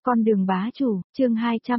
Con đường bá chủ, chương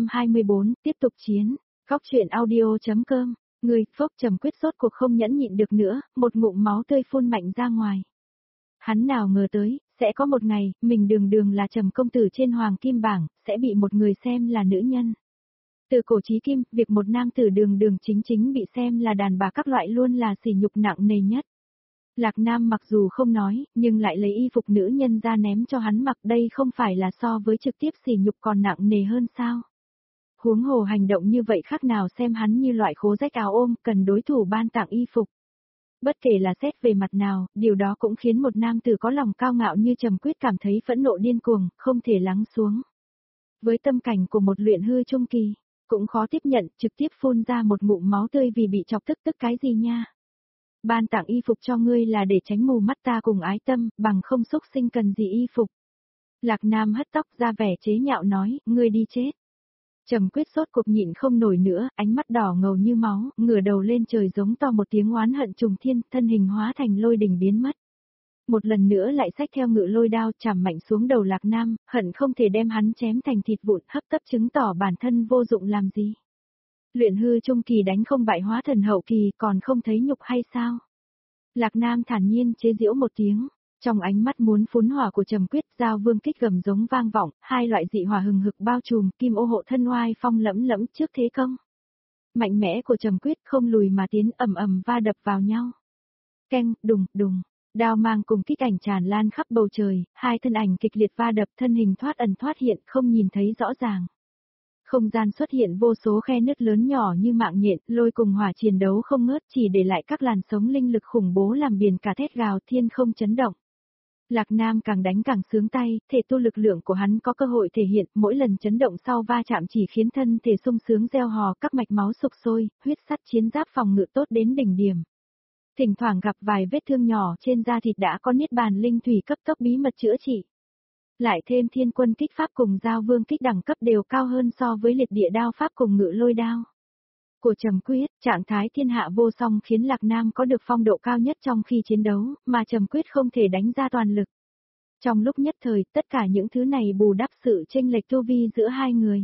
224, tiếp tục chiến. Góc truyện audio.com. Người, phốc Trầm Quyết sốt cuộc không nhẫn nhịn được nữa, một ngụm máu tươi phun mạnh ra ngoài. Hắn nào ngờ tới, sẽ có một ngày, mình đường đường là Trầm công tử trên hoàng kim bảng, sẽ bị một người xem là nữ nhân. Từ cổ chí kim, việc một nam tử đường đường chính chính bị xem là đàn bà các loại luôn là sỉ nhục nặng nề nhất. Lạc Nam mặc dù không nói, nhưng lại lấy y phục nữ nhân ra ném cho hắn mặc, đây không phải là so với trực tiếp sỉ nhục còn nặng nề hơn sao. Huống hồ hành động như vậy khác nào xem hắn như loại khố rách áo ôm, cần đối thủ ban tặng y phục. Bất kể là xét về mặt nào, điều đó cũng khiến một nam tử có lòng cao ngạo như Trầm Quyết cảm thấy phẫn nộ điên cuồng, không thể lắng xuống. Với tâm cảnh của một luyện hư trung kỳ, cũng khó tiếp nhận, trực tiếp phun ra một ngụm máu tươi vì bị chọc tức cái gì nha. Ban tặng y phục cho ngươi là để tránh mù mắt ta cùng ái tâm, bằng không xúc sinh cần gì y phục. Lạc Nam hất tóc ra vẻ chế nhạo nói, ngươi đi chết. Trầm Quyết sốt cuộc nhịn không nổi nữa, ánh mắt đỏ ngầu như máu, ngửa đầu lên trời giống to một tiếng oán hận trùng thiên, thân hình hóa thành lôi đỉnh biến mất. Một lần nữa lại xách theo ngự lôi đao chạm mạnh xuống đầu Lạc Nam, hận không thể đem hắn chém thành thịt vụn, hấp tấp chứng tỏ bản thân vô dụng làm gì. Luyện hư trung kỳ đánh không bại hóa thần hậu kỳ còn không thấy nhục hay sao? Lạc Nam thản nhiên chế giễu một tiếng, trong ánh mắt muốn phún hỏa của Trầm Quyết, Giao Vương kích gầm giống vang vọng, hai loại dị hỏa hừng hực bao trùm, kim ô hộ thân oai phong lẫm lẫm trước thế công. Mạnh mẽ của Trầm Quyết không lùi mà tiến, ầm ầm va đập vào nhau. Keng, đùng, đùng, đao mang cùng kích ảnh tràn lan khắp bầu trời, hai thân ảnh kịch liệt va đập, thân hình thoát ẩn thoát hiện, không nhìn thấy rõ ràng. Không gian xuất hiện vô số khe nứt lớn nhỏ như mạng nhện, lôi cùng hỏa chiến đấu không ngớt, chỉ để lại các làn sóng linh lực khủng bố làm biển cả thét gào, thiên không chấn động. Lạc Nam càng đánh càng sướng tay, thể tu lực lượng của hắn có cơ hội thể hiện, mỗi lần chấn động sau va chạm chỉ khiến thân thể sung sướng reo hò, các mạch máu sục sôi, huyết sắt chiến giáp phòng ngự tốt đến đỉnh điểm. Thỉnh thoảng gặp vài vết thương nhỏ trên da thịt đã có niết bàn linh thủy cấp tốc bí mật chữa trị. Lại thêm thiên quân kích pháp cùng Giao Vương kích đẳng cấp đều cao hơn so với liệt địa đao pháp cùng ngự lôi đao. Của Trầm Quyết, trạng thái thiên hạ vô song khiến Lạc Nam có được phong độ cao nhất trong khi chiến đấu, mà Trầm Quyết không thể đánh ra toàn lực. Trong lúc nhất thời, tất cả những thứ này bù đắp sự chênh lệch tu vi giữa hai người.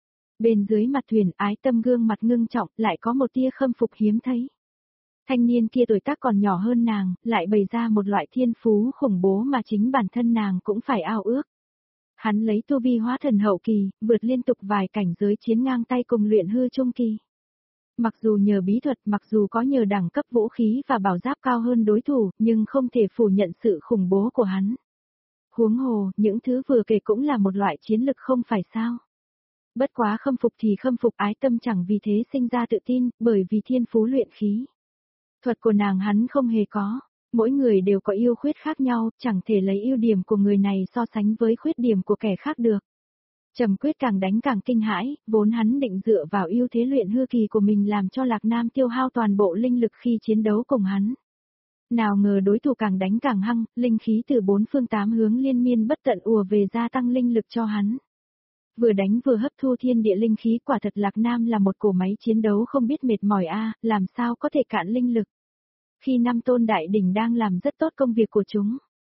Bên dưới mặt thuyền, ái tâm gương mặt ngưng trọng, lại có một tia khâm phục hiếm thấy. Thanh niên kia tuổi tác còn nhỏ hơn nàng, lại bày ra một loại thiên phú khủng bố mà chính bản thân nàng cũng phải ao ước. Hắn lấy tu vi hóa thần hậu kỳ, vượt liên tục vài cảnh giới chiến ngang tay cùng luyện hư trung kỳ. Mặc dù nhờ bí thuật, mặc dù có nhờ đẳng cấp vũ khí và bảo giáp cao hơn đối thủ, nhưng không thể phủ nhận sự khủng bố của hắn. Huống hồ, những thứ vừa kể cũng là một loại chiến lực không phải sao. Bất quá khâm phục thì khâm phục, ái tâm chẳng vì thế sinh ra tự tin, bởi vì thiên phú luyện khí. Thuật của nàng hắn không hề có, mỗi người đều có ưu khuyết khác nhau, chẳng thể lấy ưu điểm của người này so sánh với khuyết điểm của kẻ khác được. Trầm Quyết càng đánh càng kinh hãi, vốn hắn định dựa vào ưu thế luyện hư kỳ của mình làm cho Lạc Nam tiêu hao toàn bộ linh lực khi chiến đấu cùng hắn. Nào ngờ đối thủ càng đánh càng hăng, linh khí từ bốn phương tám hướng liên miên bất tận ùa về gia tăng linh lực cho hắn. Vừa đánh vừa hấp thu thiên địa linh khí, quả thật Lạc Nam là một cỗ máy chiến đấu không biết mệt mỏi làm sao có thể cạn linh lực. Khi năm tôn đại đỉnh đang làm rất tốt công việc của chúng.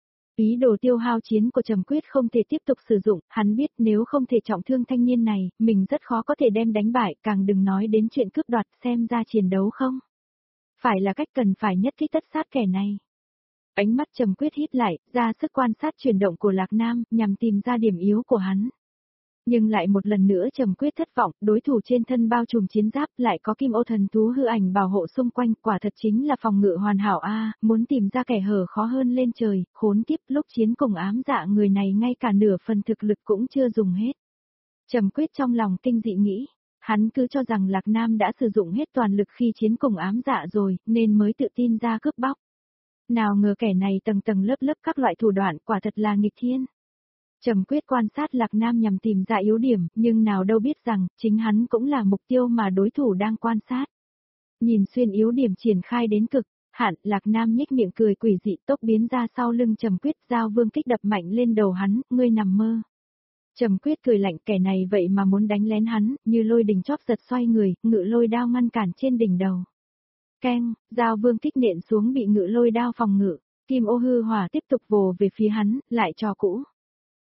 Ý đồ tiêu hao chiến của Trầm Quyết không thể tiếp tục sử dụng, hắn biết nếu không thể trọng thương thanh niên này, mình rất khó có thể đem đánh bại, càng đừng nói đến chuyện cướp đoạt, xem ra chiến đấu không. Phải là cách cần phải nhất kích tất sát kẻ này. Ánh mắt Trầm Quyết hít lại, ra sức quan sát chuyển động của Lạc Nam, nhằm tìm ra điểm yếu của hắn. Nhưng lại một lần nữa Trầm Quyết thất vọng, đối thủ trên thân bao trùm chiến giáp, lại có kim ô thần thú hư ảnh bảo hộ xung quanh, quả thật chính là phòng ngự hoàn hảo muốn tìm ra kẻ hở khó hơn lên trời, khốn kiếp, lúc chiến cùng ám dạ người này ngay cả nửa phần thực lực cũng chưa dùng hết. Trầm Quyết trong lòng kinh dị nghĩ, hắn cứ cho rằng Lạc Nam đã sử dụng hết toàn lực khi chiến cùng ám dạ rồi, nên mới tự tin ra cướp bóc. Nào ngờ kẻ này tầng tầng lớp lớp các loại thủ đoạn, quả thật là nghịch thiên. Trầm Quyết quan sát Lạc Nam nhằm tìm ra yếu điểm, nhưng nào đâu biết rằng, chính hắn cũng là mục tiêu mà đối thủ đang quan sát. Nhìn xuyên yếu điểm triển khai đến cực hạn, Lạc Nam nhếch miệng cười quỷ dị, tốc biến ra sau lưng Trầm Quyết, Giao Vương kích đập mạnh lên đầu hắn, ngươi nằm mơ. Trầm Quyết cười lạnh, kẻ này vậy mà muốn đánh lén hắn, như lôi đình chóp giật xoay người, ngự lôi đao ngăn cản trên đỉnh đầu. Keng, Giao Vương kích nện xuống bị ngự lôi đao phòng ngự, kim ô hư hỏa tiếp tục vồ về phía hắn, lại trò cũ.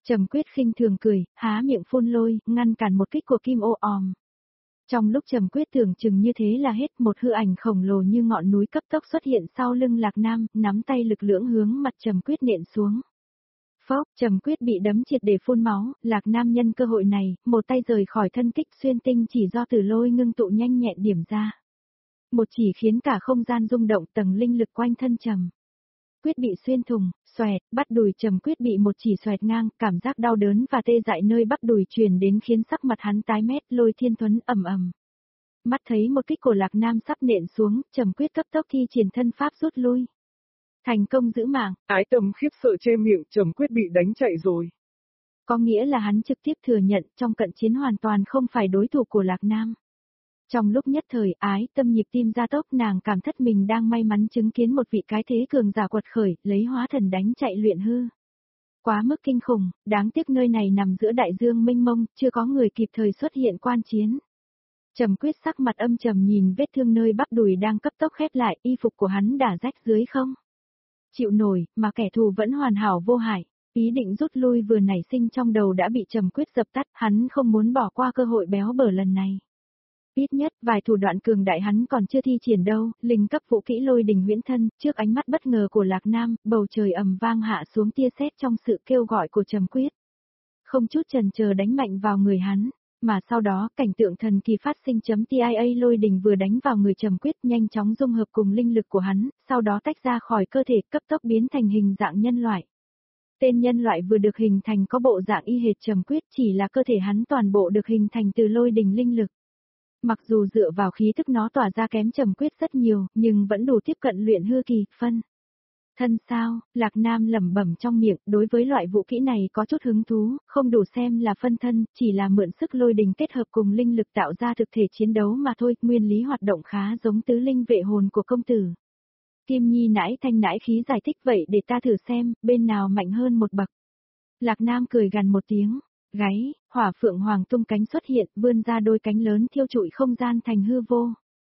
Trầm Quyết khinh thường cười, há miệng phun lôi, ngăn cản một kích của Kim Ô òm. Trong lúc Trầm Quyết tưởng chừng như thế là hết, một hư ảnh khổng lồ như ngọn núi cấp tốc xuất hiện sau lưng Lạc Nam, nắm tay lực lưỡng hướng mặt Trầm Quyết nện xuống. Phốc, Trầm Quyết bị đấm triệt để phun máu, Lạc Nam nhân cơ hội này, một tay rời khỏi thân kích xuyên tinh chỉ do Tử Lôi ngưng tụ nhanh nhẹn điểm ra. Một chỉ khiến cả không gian rung động, tầng linh lực quanh thân Trầm Quyết bị xuyên thùng, xoẹt, bắp đùi Trầm Quyết bị một chỉ xoẹt ngang, cảm giác đau đớn và tê dại nơi bắp đùi truyền đến khiến sắc mặt hắn tái mét, Lôi Thiên Thuấn ầm ầm. Mắt thấy một kích của Lạc Nam sắp nện xuống, Trầm Quyết cấp tốc thi triển thân pháp rút lui. Thành công giữ mạng. Ái Tâm khiếp sợ che miệng, Trầm Quyết bị đánh chạy rồi. Có nghĩa là hắn trực tiếp thừa nhận trong cận chiến hoàn toàn không phải đối thủ của Lạc Nam. Trong lúc nhất thời Ái Tâm nhịp tim gia tốc, nàng cảm thất mình đang may mắn chứng kiến một vị cái thế cường giả quật khởi, lấy hóa thần đánh chạy luyện hư. Quá mức kinh khủng, đáng tiếc nơi này nằm giữa đại dương mênh mông, chưa có người kịp thời xuất hiện quan chiến. Trầm Quyết sắc mặt âm trầm nhìn vết thương nơi bắp đùi đang cấp tốc khép lại, y phục của hắn đã rách dưới không chịu nổi, mà kẻ thù vẫn hoàn hảo vô hại. Ý định rút lui vừa nảy sinh trong đầu đã bị Trầm Quyết dập tắt, hắn không muốn bỏ qua cơ hội béo bở lần này. Ít nhất, vài thủ đoạn cường đại hắn còn chưa thi triển đâu, linh cấp vũ kỹ Lôi Đình Huyễn Thân, trước ánh mắt bất ngờ của Lạc Nam, bầu trời ầm vang hạ xuống tia sét trong sự kêu gọi của Trầm Quyết. Không chút chần chờ đánh mạnh vào người hắn, mà sau đó, cảnh tượng thần kỳ phát sinh. TIA Lôi Đình vừa đánh vào người Trầm Quyết, nhanh chóng dung hợp cùng linh lực của hắn, sau đó tách ra khỏi cơ thể, cấp tốc biến thành hình dạng nhân loại. Tên nhân loại vừa được hình thành có bộ dạng y hệt Trầm Quyết, chỉ là cơ thể hắn toàn bộ được hình thành từ lôi đình linh lực. Mặc dù dựa vào khí tức nó tỏa ra kém Trầm Quyết rất nhiều, nhưng vẫn đủ tiếp cận luyện hư kỳ, phân. Thân sao, Lạc Nam lẩm bẩm trong miệng, đối với loại vũ kỹ này có chút hứng thú, không đủ xem là phân thân, chỉ là mượn sức lôi đình kết hợp cùng linh lực tạo ra thực thể chiến đấu mà thôi, nguyên lý hoạt động khá giống tứ linh vệ hồn của công tử. Kim Nhi nãi thanh nãi khí giải thích, vậy để ta thử xem, bên nào mạnh hơn một bậc. Lạc Nam cười gằn một tiếng, gáy, hỏa phượng hoàng tung cánh xuất hiện, vươn ra đôi cánh lớn thiêu trụi không gian thành hư vô.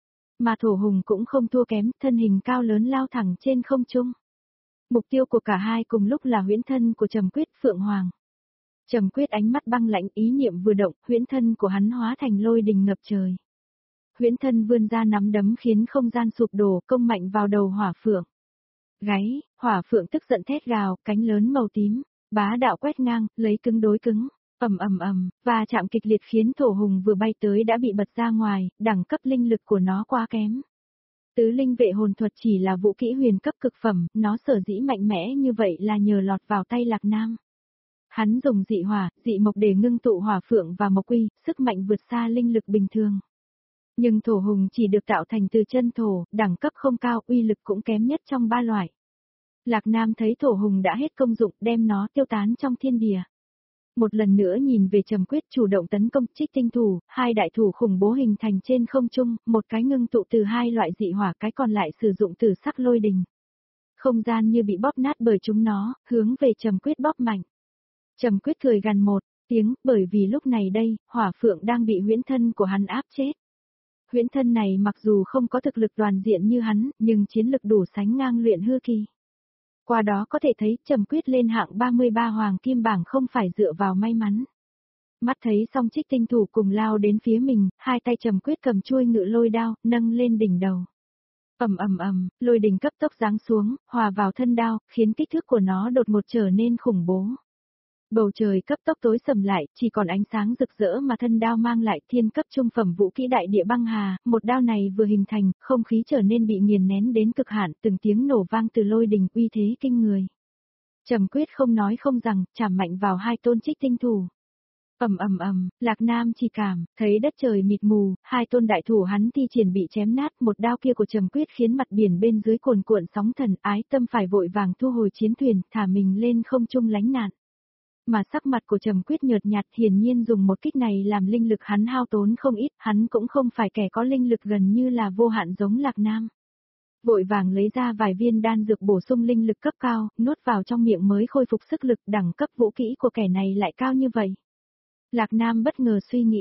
Mà Thổ Hùng cũng không thua kém, thân hình cao lớn lao thẳng trên không trung. Mục tiêu của cả hai cùng lúc là huyễn thân của Trầm Quyết, Phượng Hoàng. Trầm Quyết ánh mắt băng lãnh, ý niệm vừa động, huyễn thân của hắn hóa thành lôi đình ngập trời. Huyễn thân vươn ra nắm đấm khiến không gian sụp đổ, công mạnh vào đầu hỏa phượng. Gáy, hỏa phượng tức giận thét gào, cánh lớn màu tím, bá đạo quét ngang, lấy cứng đối cứng. Ầm ầm ầm, và chạm kịch liệt khiến Thổ Hùng vừa bay tới đã bị bật ra ngoài, đẳng cấp linh lực của nó quá kém. Tứ linh vệ hồn thuật chỉ là vũ kỹ huyền cấp cực phẩm, nó sở dĩ mạnh mẽ như vậy là nhờ lọt vào tay Lạc Nam. Hắn dùng dị hỏa, dị mộc để ngưng tụ hỏa phượng và mộc uy, sức mạnh vượt xa linh lực bình thường. Nhưng Thổ Hùng chỉ được tạo thành từ chân thổ, đẳng cấp không cao, uy lực cũng kém nhất trong ba loại. Lạc Nam thấy Thổ Hùng đã hết công dụng, đem nó tiêu tán trong thiên địa. Một lần nữa nhìn về Trầm Quyết chủ động tấn công Trích Tinh Thủ, hai đại thủ khủng bố hình thành trên không trung, một cái ngưng tụ từ hai loại dị hỏa, cái còn lại sử dụng từ sắc lôi đình. Không gian như bị bóp nát bởi chúng nó, hướng về Trầm Quyết bóp mạnh. Trầm Quyết cười gằn một tiếng, bởi vì lúc này đây, hỏa phượng đang bị huyễn thân của hắn áp chết. Huyễn thân này mặc dù không có thực lực toàn diện như hắn, nhưng chiến lực đủ sánh ngang luyện hư kỳ. Qua đó có thể thấy Trầm Quyết lên hạng 33 hoàng kim bảng không phải dựa vào may mắn. Mắt thấy song Trích Tinh Thủ cùng lao đến phía mình, hai tay Trầm Quyết cầm chuôi ngự lôi đao, nâng lên đỉnh đầu. Ầm ầm ầm, lôi đình cấp tốc giáng xuống, hòa vào thân đao, khiến kích thước của nó đột ngột trở nên khủng bố. Bầu trời cấp tốc tối sầm lại, chỉ còn ánh sáng rực rỡ mà thân đao mang lại, thiên cấp trung phẩm vũ kỹ đại địa băng hà, một đao này vừa hình thành, không khí trở nên bị nghiền nén đến cực hạn, từng tiếng nổ vang từ lôi đình, uy thế kinh người. Trầm Quyết không nói không rằng, chạm mạnh vào hai tôn Trích Tinh Thủ. Ầm ầm ầm, Lạc Nam chỉ cảm thấy đất trời mịt mù, hai tôn đại thủ hắn thi triển bị chém nát, một đao kia của Trầm Quyết khiến mặt biển bên dưới cuồn cuộn sóng thần, Ái Tâm phải vội vàng thu hồi chiến thuyền, thả mình lên không trung lánh nạn. Mà sắc mặt của Trầm Quyết nhợt nhạt, hiển nhiên dùng một kích này làm linh lực hắn hao tốn không ít, hắn cũng không phải kẻ có linh lực gần như là vô hạn giống Lạc Nam. Vội vàng lấy ra vài viên đan dược bổ sung linh lực cấp cao, nuốt vào trong miệng mới khôi phục sức lực, đẳng cấp vũ kỹ của kẻ này lại cao như vậy. Lạc Nam bất ngờ suy nghĩ,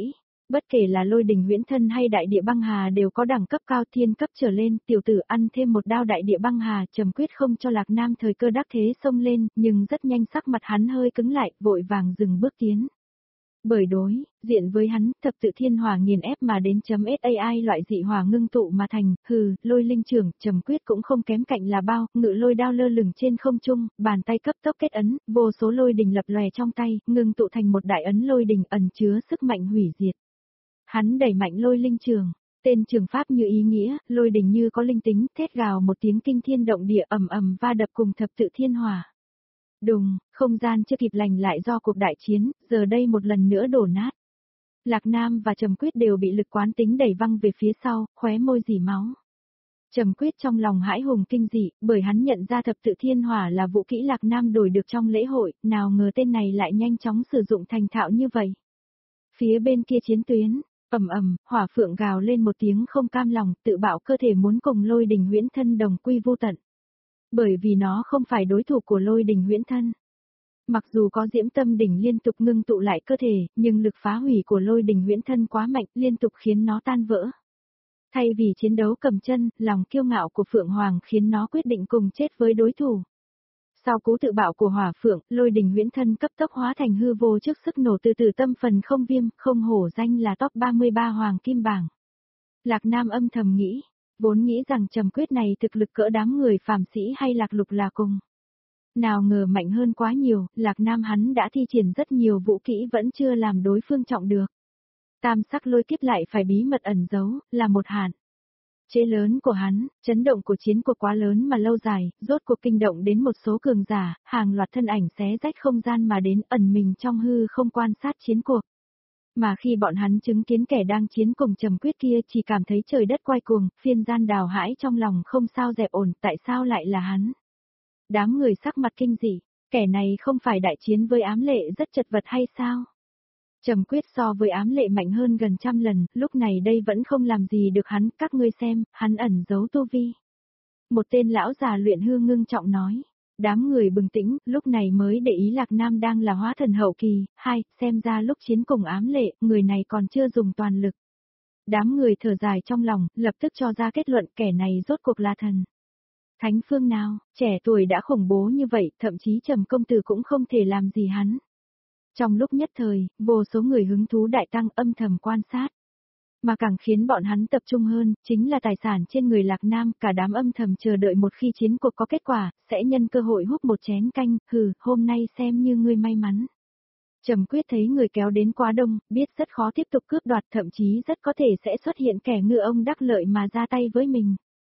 Bất kể là Lôi Đình Huyễn Thân hay Đại Địa Băng Hà đều có đẳng cấp cao thiên cấp trở lên, tiểu tử ăn thêm một đao Đại Địa Băng Hà, Trầm Quyết không cho Lạc Nam thời cơ đắc thế xông lên, nhưng rất nhanh sắc mặt hắn hơi cứng lại, vội vàng dừng bước tiến. Bởi đối, diện với hắn, thập tự thiên hỏa nghiền ép mà đến .SAI loại dị hỏa ngưng tụ mà thành, Lôi Linh trưởng, Trầm Quyết cũng không kém cạnh là bao, ngự lôi đao lơ lửng trên không trung, bàn tay cấp tốc kết ấn, vô số lôi đình lập lòe trong tay, ngưng tụ thành một đại ấn lôi đình ẩn chứa sức mạnh hủy diệt. Hắn đẩy mạnh Lôi Linh trường, tên trường pháp như ý nghĩa, lôi đình như có linh tính, thét gào một tiếng kinh thiên động địa ầm ầm va đập cùng thập tự thiên hỏa. Đùng, không gian chưa kịp lành lại do cuộc đại chiến, giờ đây một lần nữa đổ nát. Lạc Nam và Trầm Quyết đều bị lực quán tính đẩy văng về phía sau, khóe môi rỉ máu. Trầm Quyết trong lòng hãi hùng kinh dị, bởi hắn nhận ra thập tự thiên hỏa là vũ kỹ Lạc Nam đổi được trong lễ hội, nào ngờ tên này lại nhanh chóng sử dụng thành thạo như vậy. Phía bên kia chiến tuyến, ầm ầm, hỏa phượng gào lên một tiếng không cam lòng, tự bạo cơ thể muốn cùng Lôi Đình Huyễn Thân đồng quy vô tận. Bởi vì nó không phải đối thủ của Lôi Đình Huyễn Thân. Mặc dù có Diễm Tâm Đỉnh liên tục ngưng tụ lại cơ thể, nhưng lực phá hủy của Lôi Đình Huyễn Thân quá mạnh, liên tục khiến nó tan vỡ. Thay vì chiến đấu cầm chân, lòng kiêu ngạo của Phượng Hoàng khiến nó quyết định cùng chết với đối thủ. Sau cú tự bạo của Hỏa Phượng, Lôi Đình Huyễn Thân cấp tốc hóa thành hư vô trước sức nổ từ từ tâm phần không viêm, không hổ danh là top 33 Hoàng Kim Bảng. Lạc Nam âm thầm nghĩ, vốn nghĩ rằng Trầm Quyết này thực lực cỡ đám người phàm sĩ hay Lạc Lục là cùng. Nào ngờ mạnh hơn quá nhiều, Lạc Nam hắn đã thi triển rất nhiều vũ kỹ vẫn chưa làm đối phương trọng được. Tam sắc lôi kiếp lại phải bí mật ẩn giấu, là một hạn chế lớn của hắn, chấn động của chiến cuộc quá lớn mà lâu dài, rốt cuộc kinh động đến một số cường giả, hàng loạt thân ảnh xé rách không gian mà đến ẩn mình trong hư không quan sát chiến cuộc. Mà khi bọn hắn chứng kiến kẻ đang chiến cùng Trầm Quyết kia chỉ cảm thấy trời đất quay cuồng, phiên gian đào hãi trong lòng không sao dẹp ổn, tại sao lại là hắn? Đám người sắc mặt kinh dị, kẻ này không phải đại chiến với ám lệ rất chật vật hay sao? Trầm Quyết so với ám lệ mạnh hơn gần trăm lần, lúc này đây vẫn không làm gì được hắn, các ngươi xem, hắn ẩn giấu tu vi. Một tên lão già luyện hư ngưng trọng nói. Đám người bừng tỉnh, lúc này mới để ý Lạc Nam đang là hóa thần hậu kỳ, xem ra lúc chiến cùng ám lệ, người này còn chưa dùng toàn lực. Đám người thở dài trong lòng, lập tức cho ra kết luận kẻ này rốt cuộc là thần. Thánh phương nào, trẻ tuổi đã khủng bố như vậy, thậm chí Trầm công tử cũng không thể làm gì hắn. Trong lúc nhất thời, vô số người hứng thú đại tăng âm thầm quan sát. Mà càng khiến bọn hắn tập trung hơn, chính là tài sản trên người Lạc Nam, cả đám âm thầm chờ đợi một khi chiến cuộc có kết quả, sẽ nhân cơ hội hút một chén canh, hôm nay xem như ngươi may mắn. Trầm Quyết thấy người kéo đến quá đông, biết rất khó tiếp tục cướp đoạt, thậm chí rất có thể sẽ xuất hiện kẻ ngựa ông đắc lợi mà ra tay với mình.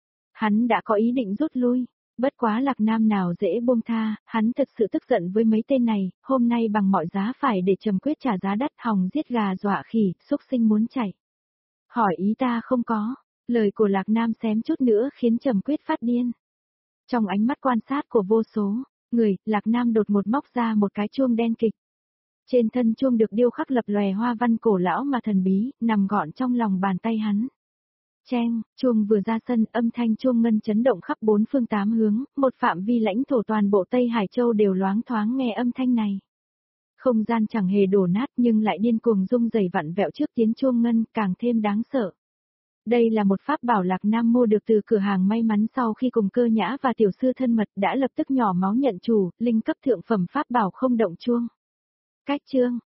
Hắn đã có ý định rút lui. Bất quá Lạc Nam nào dễ buông tha, hắn thực sự tức giận với mấy tên này, hôm nay bằng mọi giá phải để Trầm Quyết trả giá đắt, hòng giết gà dọa khỉ, xúc sinh muốn chạy. Hỏi ý ta không có, lời của Lạc Nam xém chút nữa khiến Trầm Quyết phát điên. Trong ánh mắt quan sát của vô số người, Lạc Nam đột một móc ra một cái chuông đen kịch. Trên thân chuông được điêu khắc lập lòe hoa văn cổ lão mà thần bí, nằm gọn trong lòng bàn tay hắn. Cheng, chuông vừa ra sân, âm thanh chuông ngân chấn động khắp bốn phương tám hướng, một phạm vi lãnh thổ toàn bộ Tây Hải Châu đều loáng thoáng nghe âm thanh này. Không gian chẳng hề đổ nát nhưng lại điên cuồng rung rẩy vặn vẹo trước tiếng chuông ngân, càng thêm đáng sợ. Đây là một pháp bảo Lạc Nam mua được từ cửa hàng may mắn sau khi cùng Cơ Nhã và tiểu sư thân mật đã lập tức nhỏ máu nhận chủ, linh cấp thượng phẩm pháp bảo không động chuông. Cách chương